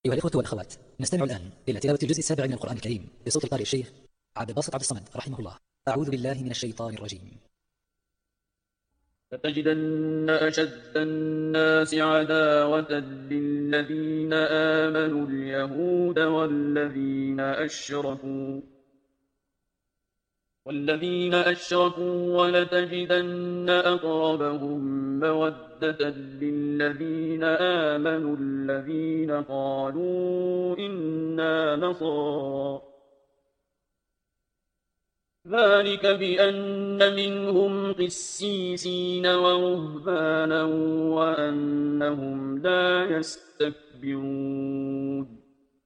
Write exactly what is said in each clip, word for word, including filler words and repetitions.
أيها الإخوة والأخوات، نستمع الآن إلى تلاوة الجزء السابع من القرآن الكريم بصوت القارئ الشيخ عبد الباسط عبد الصمد رحمه الله. أعوذ بالله من الشيطان الرجيم. لتجدن أشد الناس عداوة للذين آمنوا اليهود والذين أشركوا والذين أشركوا ولتجدن أقربهم مودة للذين آمنوا الذين قالوا إنا نصارى، ذلك بأن منهم قسيسين ورهبانا وأنهم لا يستكبرون.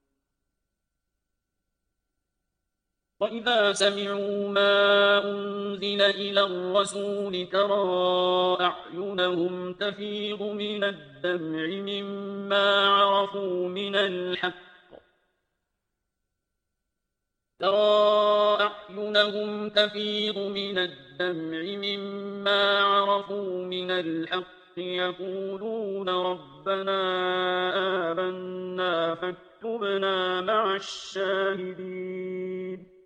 وإذا سمعوا ما أنزل إلى الرسول ترى أعينهم تفيض من الدمع مما عرفوا من الحق ترى أعينهم تفيض من الدمع مما عرفوا من الحق يقولون ربنا آمنا فاكتبنا مع الشاهدين.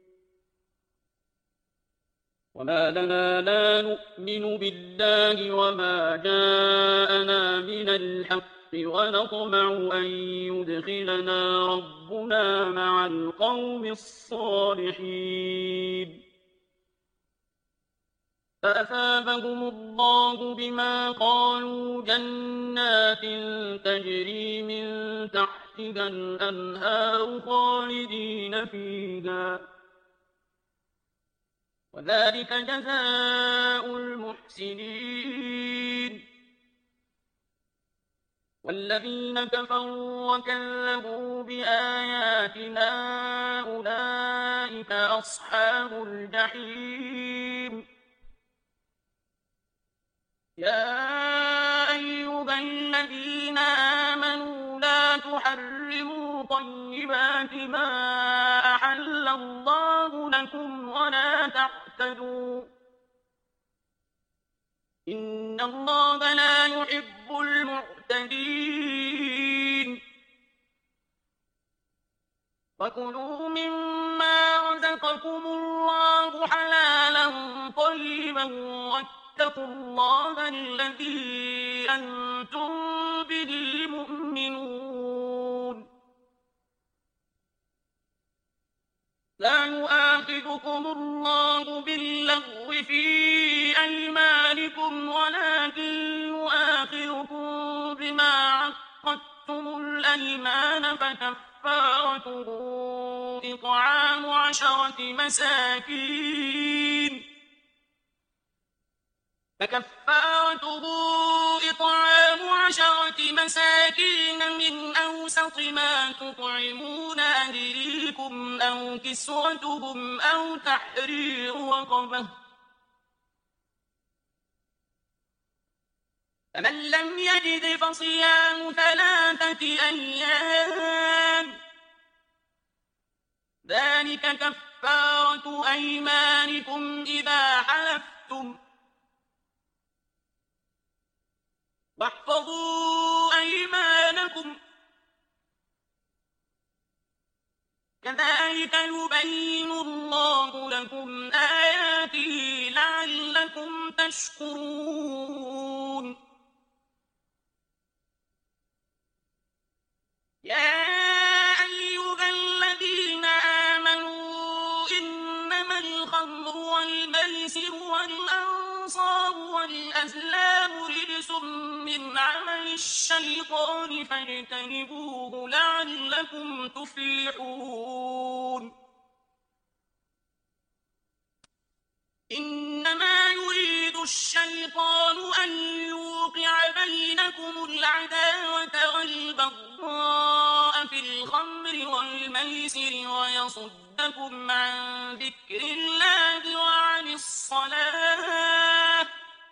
وما لنا لا نؤمن بالله وما جاءنا من الحق ونطمع أن يدخلنا ربنا مع القوم الصالحين. فأثابهم الله بما قالوا جنات تجري من تحتها الأنهار خالدين فيها، وذلك جزاء المحسنين. والذين كفروا وكذبوا بآياتنا أولئك أصحاب الجحيم. يا أيها الذين آمنوا لا تحرموا طيبات ما أحل الله لكم ولا تعتدوا، إن الله لا يحب المعتدين. وكلوا مما رزقكم الله حلالا طيبا واتقوا الله الذي أنتم به مؤمنون. لا يؤاخذكم الله باللغو في أيمانكم ولكن يؤاخذكم بما عقدتم الأيمان، فكفارته إطعام عشرة مساكين فكفارته إطعام عشرة مساكين من أوسط ما تطعمون أهليكم أو كسوتهم أو تحرير رقبة، فمن لم يجد فصيام ثلاثة أيام، ذلك كفارة أيمانكم إذا حلفتم، واحفظوا أيمانكم، كذلك يبين الله لكم آياته لعلكم تشكرون. يا أيها الذين آمنوا إنما الخمر والميسر والأنصاب والأزلام رجس من عمل الشيطان فاجتنبوه لعلكم تفلحون. إنما يريد الشيطان أن يوقع بينكم العداوة والبغضاء في الخمر والميسر ويصدكم عن ذكر الله وعن الصلاة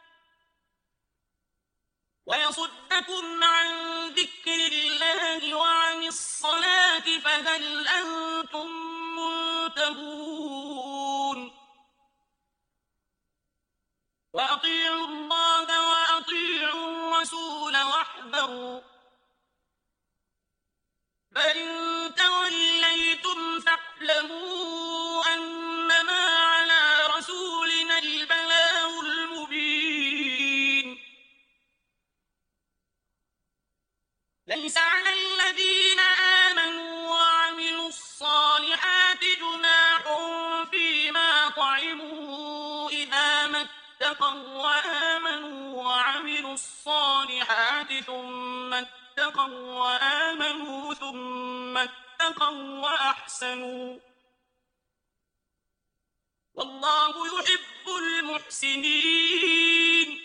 ويصدكم عن ذكر الله وعن الصلاة فهل أنتم منتهون. وأطيعوا الله وأطيعوا الرسول واحذروا، فإن لِتَعْلَمُوا أَنَّمَا عَلَىٰ رَسُولِنَا الْبَلَاغُ الْمُبِينُ لَيْسَ عَلَى الَّذِينَ آمَنُوا وَعَمِلُوا الصَّالِحَاتِ جُنَاحٌ فِيمَا طَعِمُوا إِذَا مَا اتَّقَوا وَّآمَنُوا وَعَمِلُوا الصَّالِحَاتِ ثُمَّ اتَّقَوا وَّآمَنُوا ثُمَّ اتَّقَوا وَّأَحْسَنُوا وَاللَّهُ يُحِبُّ الْمُحْسِنِينَ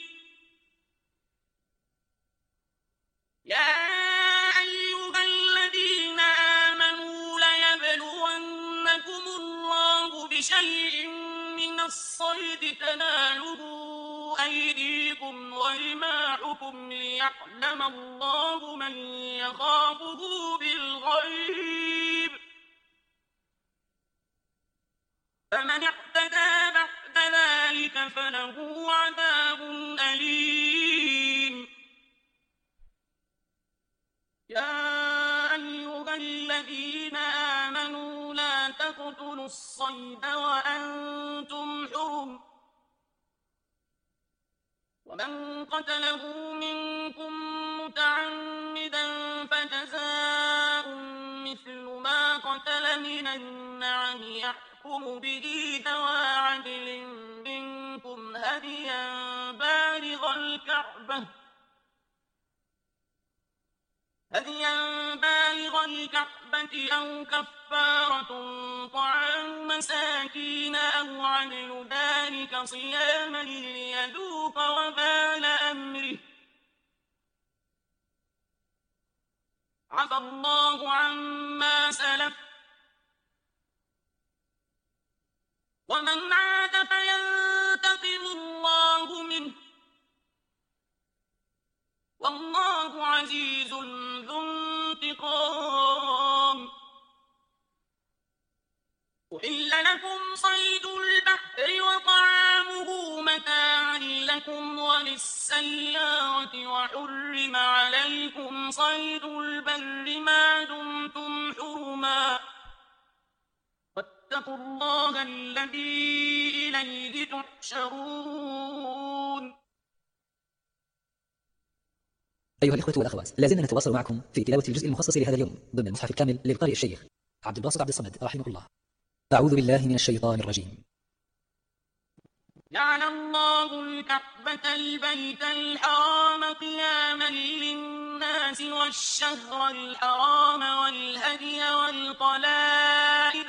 يَا أَيُّهَا الَّذِينَ آمَنُوا لَيَبْلُوَنَّكُمُ اللَّهُ بِشَيْءٍ مِّنَ الصَّيْدِ تَنَالُهُ أَيْدِيكُمْ وَرِمَاحُكُمْ لِيَعْلَمَ اللَّهُ مَن يَخَافُهُ بِالْغَيْبِ ۚ فَمَنِ اعْتَدَىٰ بَعْدَ ذَٰلِكَ فَلَهُ عَذَابٌ أَلِيمٌ يَا أَيُّهَا الَّذِينَ آمَنُوا لَا تَقْتُلُوا الصَّيْدَ وَأَنتُمْ حُرُمٌ ۚ وَمَن قَتَلَهُ مِنكُم مُّتَعَمِّدًا فَجَزَاءٌ مِّثْلُ مَا قَتَلَ مِنَ النَّعَمِ يَحْكُمُ بِهِ ذَوَا عَدْلٍ مِّنكُمْ هَدْيًا بَالِغَ الْكَعْبَةِ هديا بالغ الكعبة أو كفارة طعام مساكين أو عدل ذلك صياما ليذوق وبال أمره عفى الله عما سلف ومن عاد فينتقم الله منه والله عزيز ذو انتقام أحل لكم صيد البحر وطعامه متاعا لكم وللسيارة وحرم عليكم صيد البر ما دمتم حرما واتقوا الله الذي إليه تحشرون. أيها الإخوة والأخوات، لازلنا نتواصل معكم في تلاوة الجزء المخصص لهذا اليوم ضمن المصحف الكامل للقارئ الشيخ عبد الباسط عبد الصمد رحمه الله. أعوذ بالله من الشيطان الرجيم. جعل الله الكعبة البيت الحرام قياما للناس والشهر الحرام والهدي والقلائد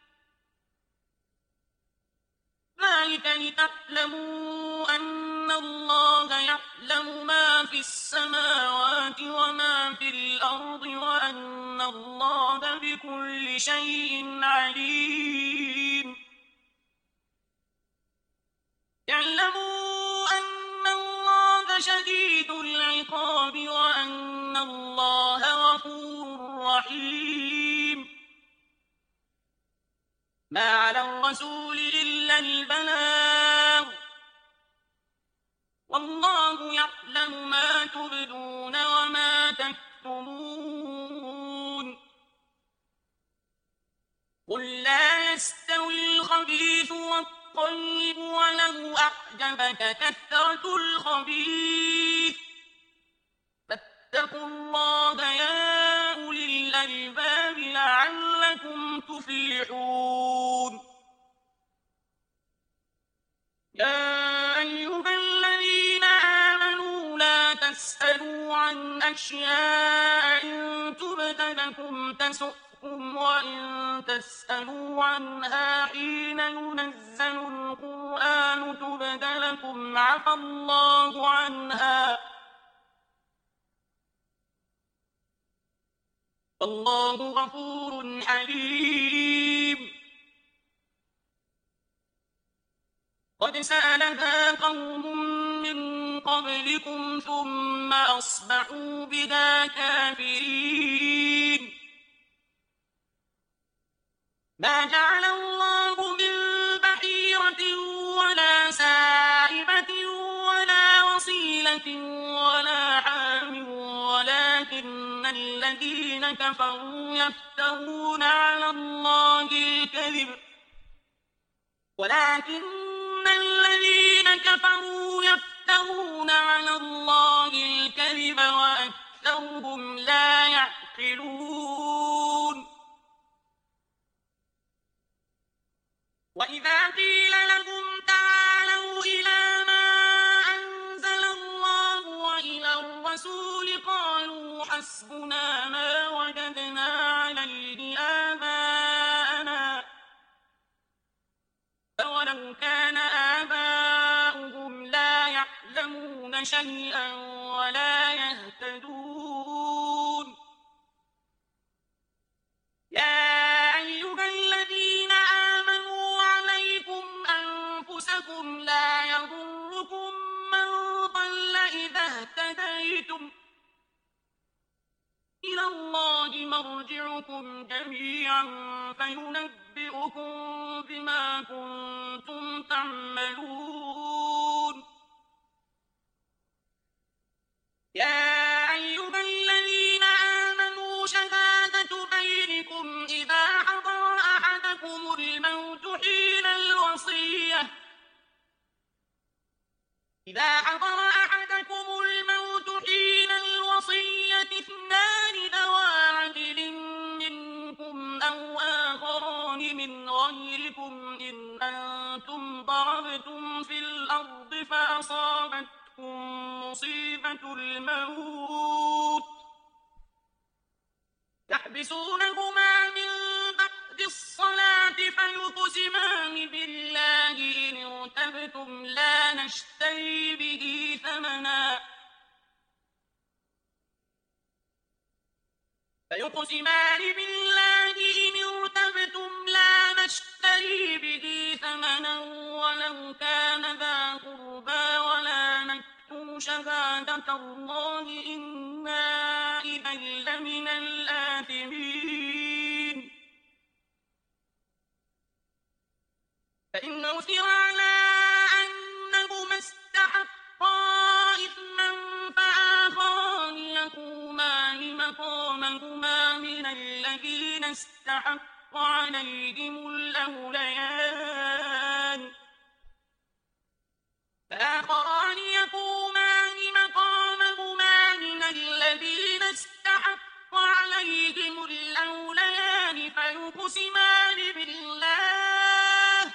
ذلك لتعلموا أن الله يعلم ما في السماوات وما في الأرض وأن الله بكل شيء عليم. اعلموا أن الله شديد العقاب وأن الله غفور رحيم. ما على الرسول إلا البلاغ والله يعلم ما تبدون وما تكتمون. قل لا يستوي الخبيث والطيب ولو أعجبك كثرة الخبيث فاتقوا الله يا أولي الألباب لعلكم تفلحون. يا أيها الذين آمنوا لا تسألوا عن أشياء إن تبد لكم تسؤكم وإن تسألوا عنها حين ينزل القرآن تبد لكم عفى الله عنها والله غفور حليم. قد سألها قوم من قبلكم ثم أصبحوا بها كافرين. ما جعل الله من بحيرة ولا سائبة ولا وصيلة ولا حام ولكن الذين كفروا كفروا يفترون على الله الكذب ولكن الذين كفروا يفترون على الله الكذب وأكثرهم لا يعقلون وإذا قيل لهم تعالوا إلى ما أنزل الله وإلى الرسول قالوا حسبنا ما وجدنا عليه آباءنا أولو كان آباؤهم لا يعلمون شيئا ولا يهتدون يا أيها الذين آمنوا عليكم أنفسكم لا يضركم من ضل إذا اهتديتم إلى الله مرجعكم جميعا فينبئكم بما كنتم تعملون يا أيها الذين آمنوا شهادة بينكم إذا حضر أحدكم الموت حين الوصية إذا حضر أحدكم الموت حين الوصية اثنان ذوى عدل منكم أو آخران من غيركم إن أنتم ضربتم في الأرض فأصابتكم مصيبة الموت تحبسونهما من بعد الصلاة فيقسمان بالله إن ارتبتم لا نشتري به ثمنا فيقسمان بالله إن ارتبتم لا نشتري به ثمنا ولو كان ذا قربى ولا نكتم شهادة الله إنا إذا لمن الآثمين فإن عثر على أنهما استحقا إثما فآخران يقومان مقامهما من الذين استحق عليهم الأوليان فآخران يقومان مقامهما من الذين استحق عليهم الأوليان فيقسمان بالله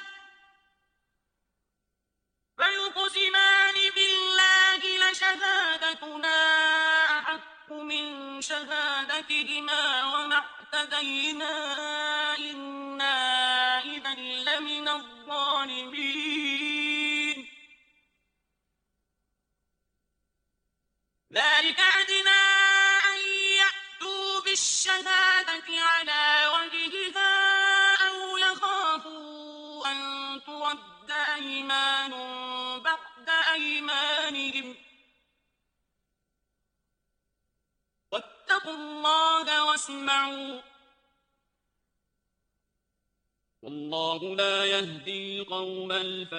فيقسمان بالله لشهادتنا أحق من شهادتهما وما اعتدينا إنا إذا لمن الظالمين ذلك أدنى أن يأتوا بالشهادة على وجهها أو يخافوا أن ترد أيمان بعد أيمانهم واتقوا الله واسمعوا والله لا يهدي القوم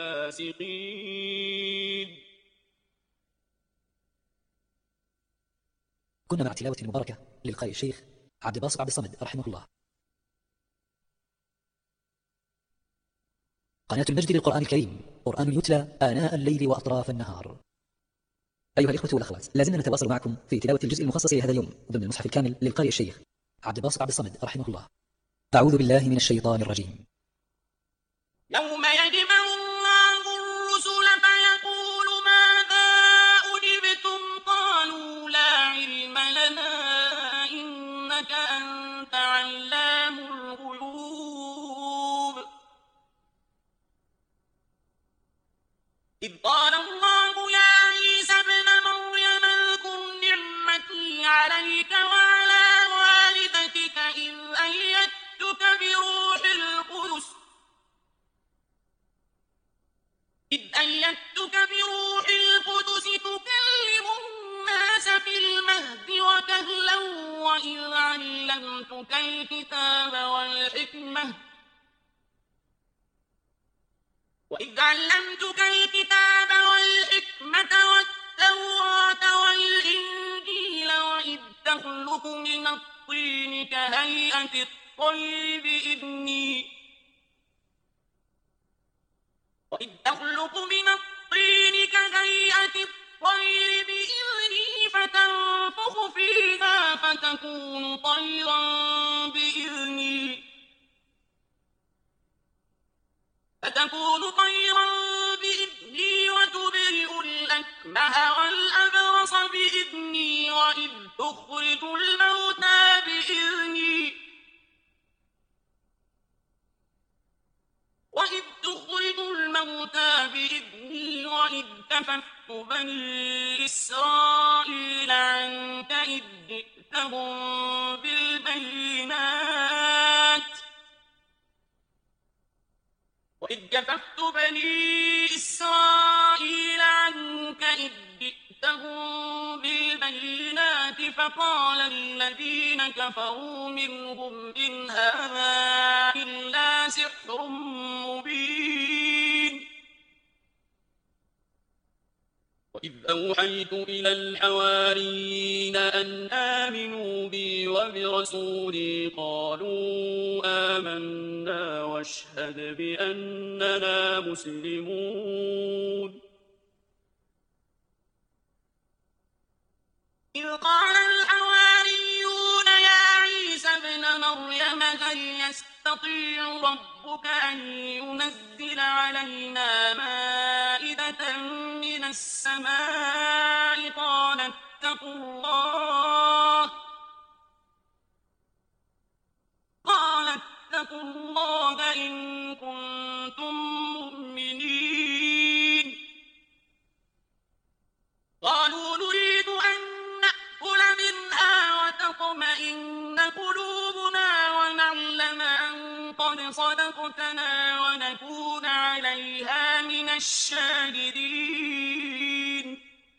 الفاسقين. كنا مع تلاوة مباركة للقارئ الشيخ عبد الباسط عبد الصمد رحمه الله. قناة المجد للقرآن الكريم، قرآن يتلى آناء الليل وأطراف النهار. أيها الإخوة والأخوات، لازلنا نتواصل معكم في تلاوة الجزء المخصص لهذا اليوم ضمن المصحف الكامل للقارئ الشيخ عبد الباسط عبد الصمد رحمه الله. أعوذ بالله من الشيطان الرجيم. يوم يجمع الله الرسل فيقول ماذا أجبتم قالوا لا علم لنا إنك أنت علام الغيوب إذ قال الله يا عيسى ابن مريم اذكر نعمتي عليك وعلى والدتك إذ أيدتك بروح القدس إذ أيدتك بروح القدس تكلم الناس في المهد وكهلا وإذ علمتك الكتاب والحكمة وإذ علمتك الكتاب والحكمة والتوراة والإنجيل وإذ تخلق من الطين الطين كهيئة الطير بإذني وإذ أخلق من الطين كهيئة الطير بإذني فتنفخ فيها فتكون طيرا بإذني فتكون طيرا بإذني وتبرئ الأكمه والأبرص بإذني وإذ تخرج الموتى بإذني وإذ تخرج الموتى بإذني وإذ كففت بني إسرائيل عنك إذ جئتهم بالبينات وإذ كففت بني إسرائيل عنك إذ جئتهم بالبينات فقال الذين كفروا منهم إن هذا إلا سحر مبين وإذ أوحيت إلى الحواريين أن آمنوا بي وبرسولي قالوا آمنا واشهد بأننا مسلمون إذ قال الحواريون يا عيسى ابن مريم هل يستطيع ربك أن ينزل علينا مائدة من السماء قال اتقوا الله قال اتقوا الله إن كنتم مؤمنين قالوا نريد أن نأكل منها وتطمئن قلوبنا ونعلم أن قد صدقتنا ونكون عليها من الشاهدين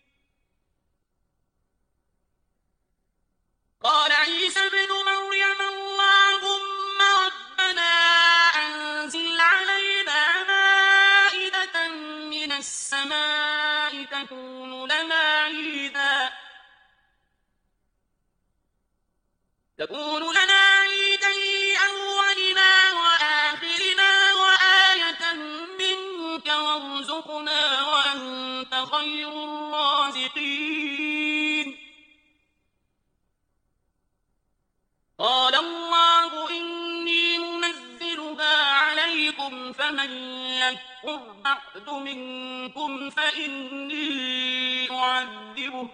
قال عيسى ابن مريم اللهم ربنا أنزل علينا مائدة من السماء تكون لنا عيدا تكون لنا عيدا أولنا وآخرنا وآية منك وارزقنا وأنت خير الرازقين قال الله إني منزلها عليكم فمن يكفر بعد منكم فإني أعذبه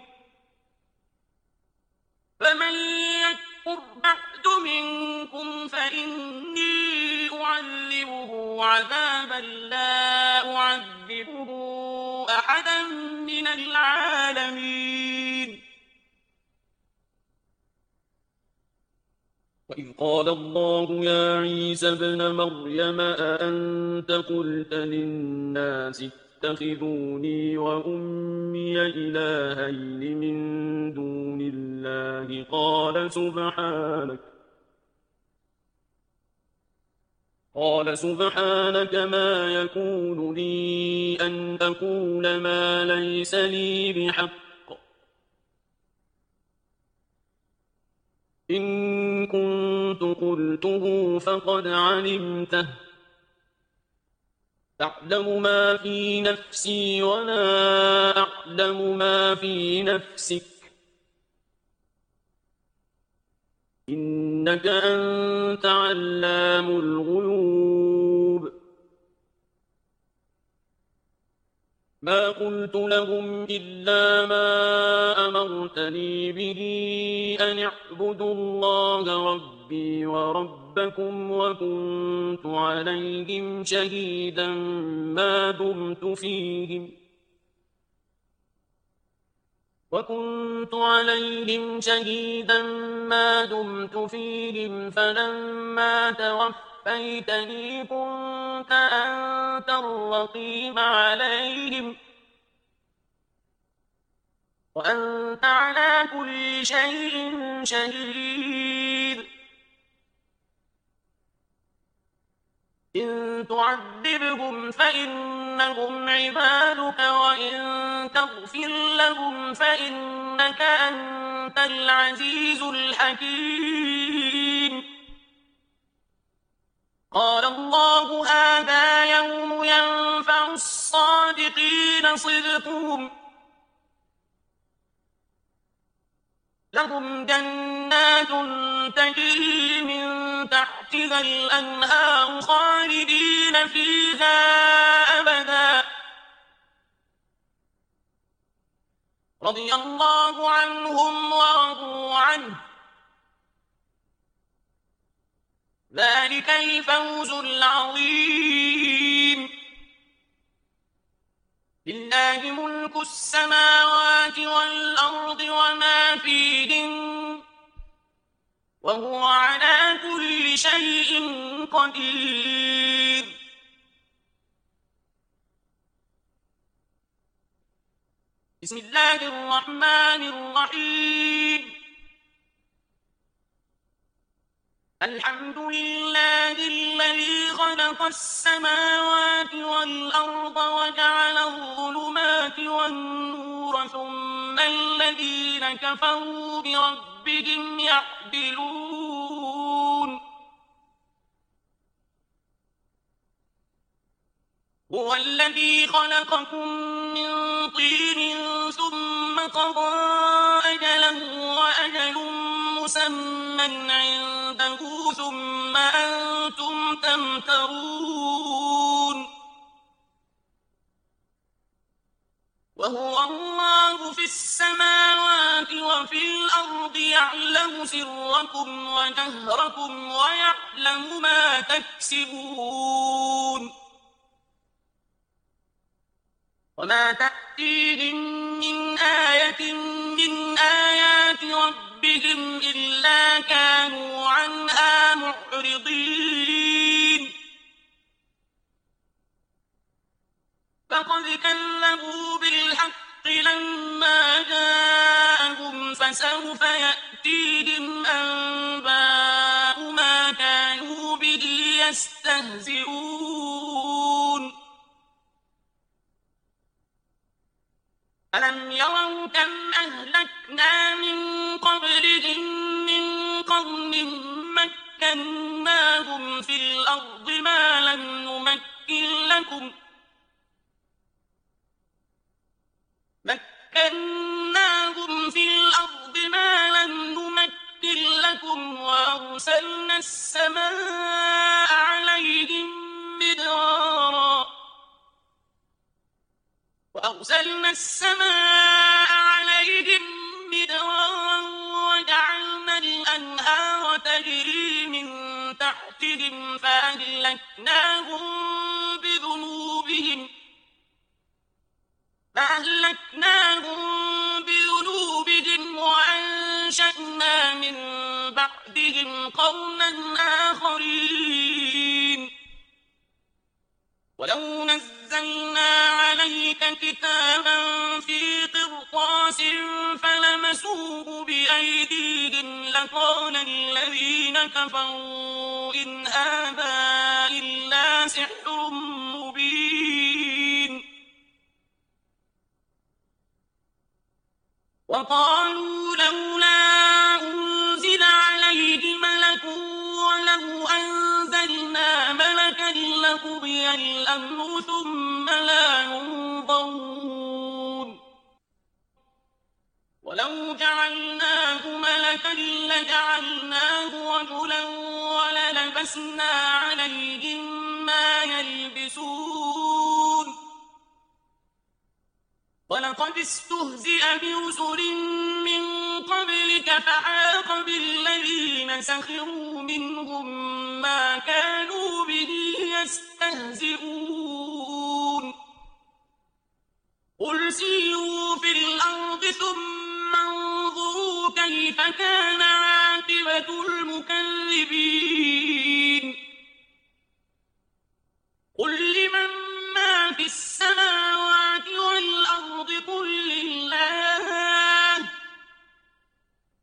فمن يكفر بعد منكم فإني أعذبه عذابا لا أعذبه أحدا من العالمين وإذ قال الله يا عيسى ابن مريم أأنت قلت للناس اتخذوني وأمي إلهين من دون الله قال سبحانك قال سبحانك ما يكون لي أن أقول ما ليس لي بحق إن كنت قلته فقد علمته تعلم ما في نفسي ولا أعلم ما في نفسك إنك أنت علام الغيوب ما قلت لهم إلا ما أمرتني به أن اعبدوا الله ربي وربكم وكنت عليهم شهيدا ما دمت فيهم وكنت عليهم شهيدا ما دمت فيهم فلما توفيتني كنت أنت الرقيب عليهم وأنت على كل شيء شهيد إن تعذبهم فإنهم عبادك وإن تغفر لهم فإنك أنت العزيز الحكيم. قال الله هذا يوم ينفع الصادقين صدقهم، لهم جنات تجري من تحتها الأنهار خالدين فيها أبدا، رضي الله عنهم ورضوا عنه، ذلك الفوز العظيم. لله ملك السماوات والأرض وما فيهن، وهو على كل شيء قدير. بسم الله الرحمن الرحيم. الحمد لله الذي خلق السماوات والأرض وجعل الظلمات والنور ثم الذين كفروا بربهم يعدلون. هو الذي خلقكم من طين ثم قضى أجلا وأجل مسمى عنده ثم أنتم تمترون. وهو الله في السماوات وفي الأرض يعلم سركم وجهركم ويعلم ما تكسبون. وما تأتيهم من آية من آيات ربهم إلا كانوا عنها معرضين. فقد كذبوا بالحق لما جاءهم فسوف يأتيهم أنباء ما كانوا به يستهزئون. ألم يروا كم أهلكنا من قبلهم من قرن مكناهم في الأرض ما لم نمكن لكم مكناهم في الأرض ما لم نمكن لكم وأرسلنا السماء عليهم مدرارا وأرسلنا السماء عليهم مدرارا وجعلنا الأنهار تجري من تحتهم فأهلكناهم بذنوبهم فأهلكناهم بذنوبهم وأنشأنا من بعدهم قرنا آخرين. ولو نزلنا عليك كتابا في قرطاس فلمسوه بأيديهم لقال الذين كفروا إن هذا إلا سحر مبين. وقالوا لولا أنزل عليه ملك ولو أنزلنا ملكا لقضي الأمر ثم لا ينظرون. ولو جعلناه ملكا لجعلناه رجلا وللبسنا عليهم ما يلبسون. ولقد استهزئ برسل من قبلك فحاق بالذين سخروا منهم ما كانوا به يستهزئون. قل سيروا في الأرض ثم انظروا كيف كان عاقبة المكذبين. قل لمن ما في السماوات والأرض قل لله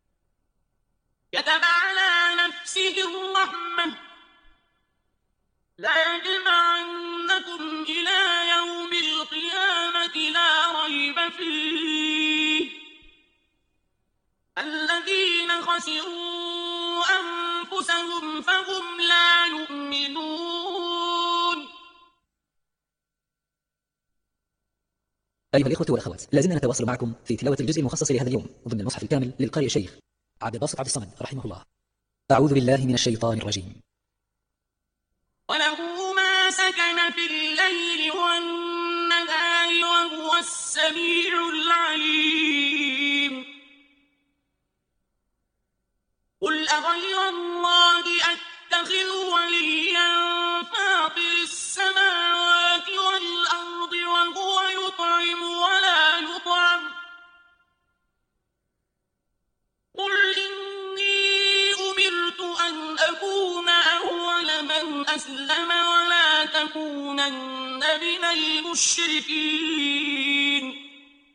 كتب على نفسه الرحمة لَيَجْمَعَنَّكُمْ إِلَىٰ يَوْمِ الْقِيَامَةِ لَا رَيْبَ فِيهِ الَّذِينَ خَسِرُوا أَنفُسَهُمْ فَهُمْ لَا يُؤْمِنُونَ. أيها الإخوة والأخوات، لازلنا نتواصل معكم في تلاوة الجزء المخصص لهذا اليوم ضمن المصحف الكامل للقارئ الشيخ عبد الباسط عبد الصمد رحمه الله. أعوذ بالله من الشيطان الرجيم. وَلَهُ مَا سَكَنَ فِي اللَّيْلِ وَالنَّهَارِ وَهُوَ السَّمِيعُ الْعَلِيمُ. قُلْ أَغَيْرَ اللَّهِ أَتَّخِذُ وَلِيًّا فَاطِرِ السَّمَاوَاتِ وَالْأَرْضِ وَهُوَ يُطْعِمُ وَلَا يُطْعَمُ. قُلْ إِنِّي أُمِرْتُ أَنْ أَكُونَ أَوَّلَ مَنْ أَسْلَمَ وَلَا تَكُونَنَّ مِنَ الْمُشْرِكِينَ.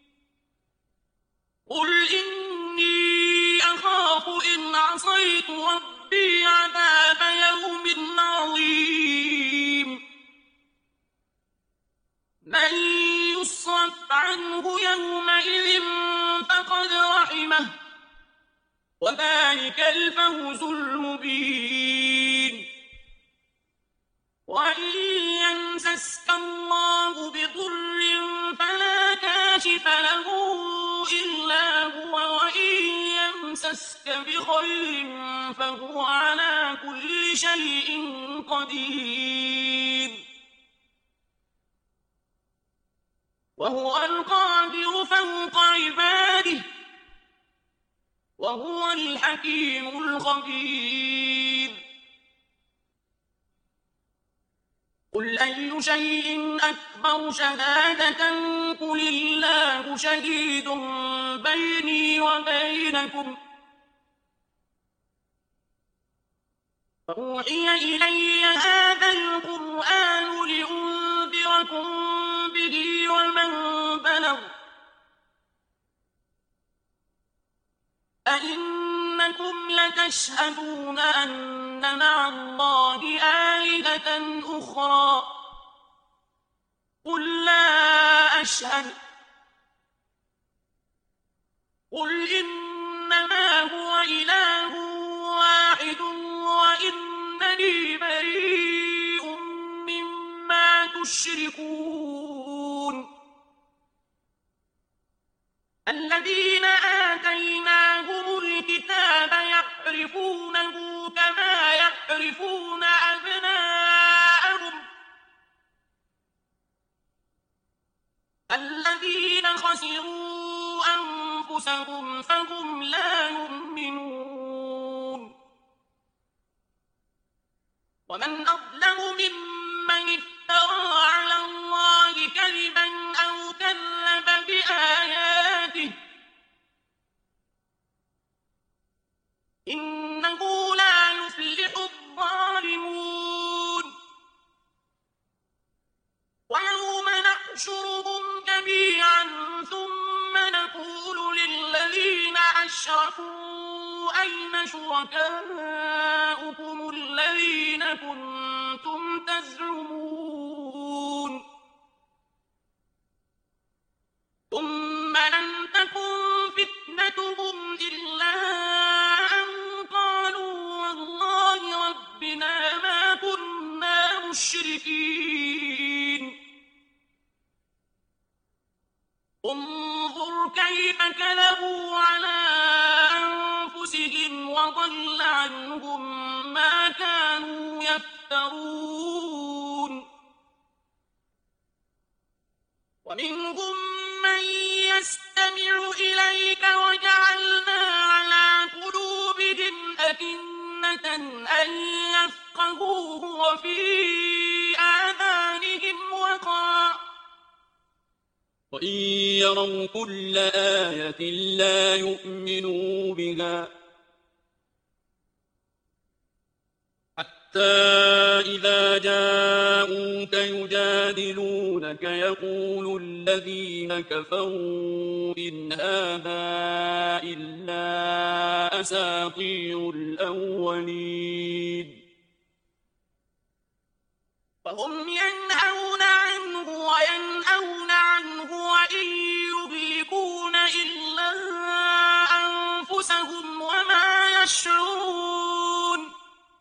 قُلْ إِنِّي أَخَافُ إِنْ عَصَيْتُ رَبِّي عَذَابَ يَوْمٍ عَظِيمٍ. مَّن يُصْرَفْ عَنْهُ يَوْمَئِذٍ فَقَدْ رَحِمَهُ وَذَٰلِكَ الْفَوْزُ الْمُبِينُ. وَإِن يَمْسَسْكَ اللَّهُ بِضُرٍّ فَلَا كَاشِفَ لَهُ إِلَّا هُوَ وَإِن يَمْسَسْكَ بِخَيْرٍ فَهُوَ عَلَىٰ كُلِّ شَيْءٍ قَدِيرٌ. وَهُوَ الْقَاهِرُ فَوْقَ عِبَادِهِ وَهُوَ الْحَكِيمُ الْخَبِيرُ. قُلْ أَيُّ شَيْءٍ أَكْبَرُ شَهَادَةً قُلِ اللَّهُ شَهِيدٌ بَيْنِي وَبَيْنَكُمْ. فَأُوحِيَ إِلَيَّ هَٰذَا الْقُرْآنُ لِأُنذِرَكُم بِهِ وَمَن بَلَغَ. أَئِنَّكُمْ لَتَشْهَدُونَ أَنَّ مَعَ اللَّهِ آلِهَةً أُخْرَىٰ قُل لَّا أَشْهَدُ. قُلْ إِنَّمَا هُوَ إِلَٰهٌ وَاحِدٌ وَإِنَّنِي بَرِيءٌ مِّمَّا تُشْرِكُونَ. الَّذِينَ آتَيْنَاهُمُ الْكِتَابَ يَعْرِفُونَهُ كَمَا يَعْرِفُونَ أَبْنَاءَهُمُ. الَّذِينَ خَسِرُوا أَنفُسَهُمْ فَهُمْ لَا يُؤْمِنُونَ. وَمَنْ أَظْلَمُ مِمَّنِ افْتَرَىٰ عَلَى اللَّهِ كَذِبًا أَوْ كَذَّبَ بِآيَاتِهِ إِنَّهُ لَا يُفْلِحُ الظَّالِمُونَ. وَيَوْمَ نَحْشُرُهُمْ جَمِيعًا ثُمَّ نَقُولُ لِلَّذِينَ أَشْرَكُوا أَيْنَ شُرَكَاؤُكُمُ الَّذِينَ كُنتُمْ تَزْعُمُونَ. ثُمَّ لَمْ تَكُن فِتْنَتُهُمْ إِلَّا أَن قَالُوا وَاللَّهِ رَبِّنَا مَا كُنَّا مُشْرِكِينَ. انظُرْ كَيْفَ كَذَبُوا عَلَىٰ أَنفُسِهِمْ وَضَلَّ عَنْهُم مَّا كَانُوا يَفْتَرُونَ. وَمِنْهُم مَّن يَسْتَمِعُ إِلَيْكَ وَجَعَلْنَا عَلَىٰ قُلُوبِهِمْ أَكِنَّةً أَن يَفْقَهُوهُ وَفِي آذَانِهِمْ وَقْرًا ۚ وَإِن يَرَوْا كُلَّ آيَةٍ لَّا يُؤْمِنُوا بِهَا حَتَّىٰ إِذَا جَاءُوكَ يُجَادِلُونَكَ يَقُولُ الَّذِينَ كَفَرُوا إِنْ هَٰذَا إِلَّا أَسَاطِيرُ الْأَوَّلِينَ. وهم ينهون عنه وينأون عنه وإن يهلكون إلا أنفسهم وما يشعرون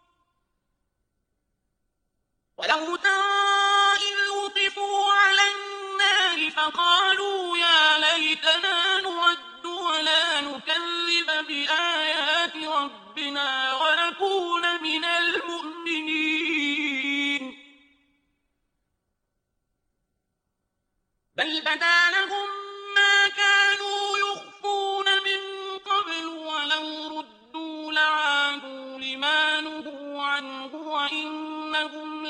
ولو ترى إذ وقفوا على النار فقالوا يا ليتنا نرد ولا نكذب بآيات ربنا ونكون من المؤمنين بل بدا لهم ما كانوا يخفون من قبل ولو ردوا لعادوا لما نهوا عنه وإنهم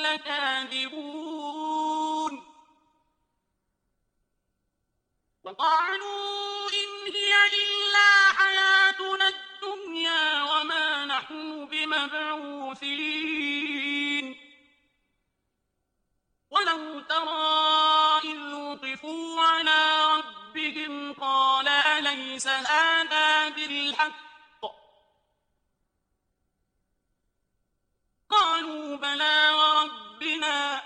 لكاذبون وقالوا إن هي إلا حياتنا الدنيا وما نحن بمبعوثين ولو ترى إذ وقفوا على ربهم قال أليس هذا بالحق قالوا بلى وربنا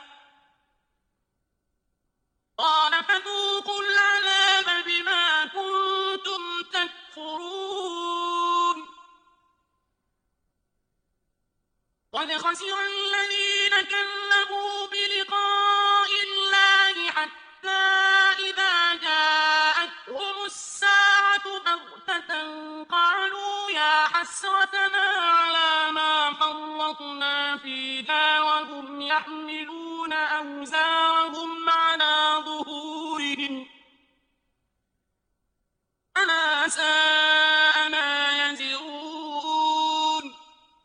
قال فذوقوا العذاب بما كنتم تكفرون قد خسر الذين كذبوا بلقاء الله حتى إذا جاءتهم الساعة بغتة قالوا يا حسرتنا على ما فرطنا فيها وهم يحملون أوزارهم على ظهورهم ألا ساء ما يزرون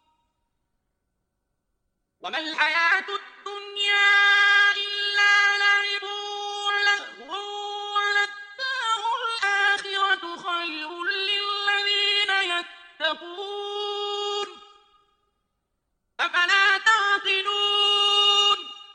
وما الحياة الدنيا إلا لعب ولهو وللدار الآخرة خير للذين يتقون أفلا تعقلون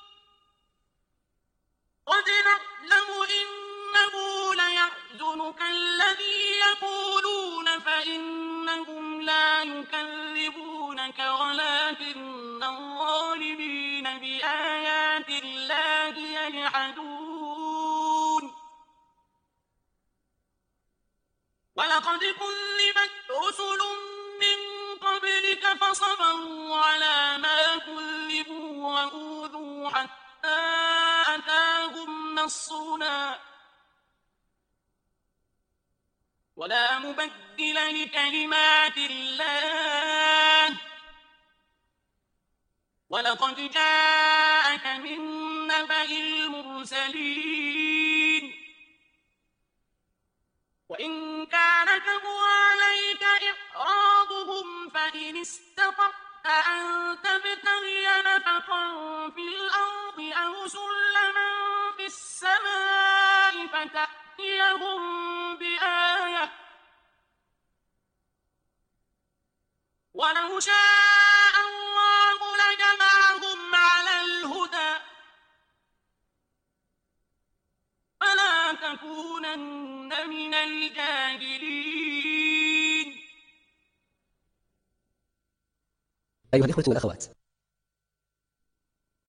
قد نعلم إنه ليحزنك الذي يقولون فإنهم لا يكذبونك ولكن الظالمين بآيات الله يجحدون ولقد كذبت رسل من قبلك فصبروا على ما كذبوا وأوذوا حتى أتاهم نصرنا ولا مبدل لكلمات الله ولقد جاءك من نبأ المرسلين وإن كان كبر عليك إعراضهم فإن استطعت أن تبتغي نفقا في الأرض أو سلما في السماء فتأتيهم بآية ولو شاء الله لجمعهم على الهدى فلا تكونن من الجاهلين أيها الإخوة والأخوات،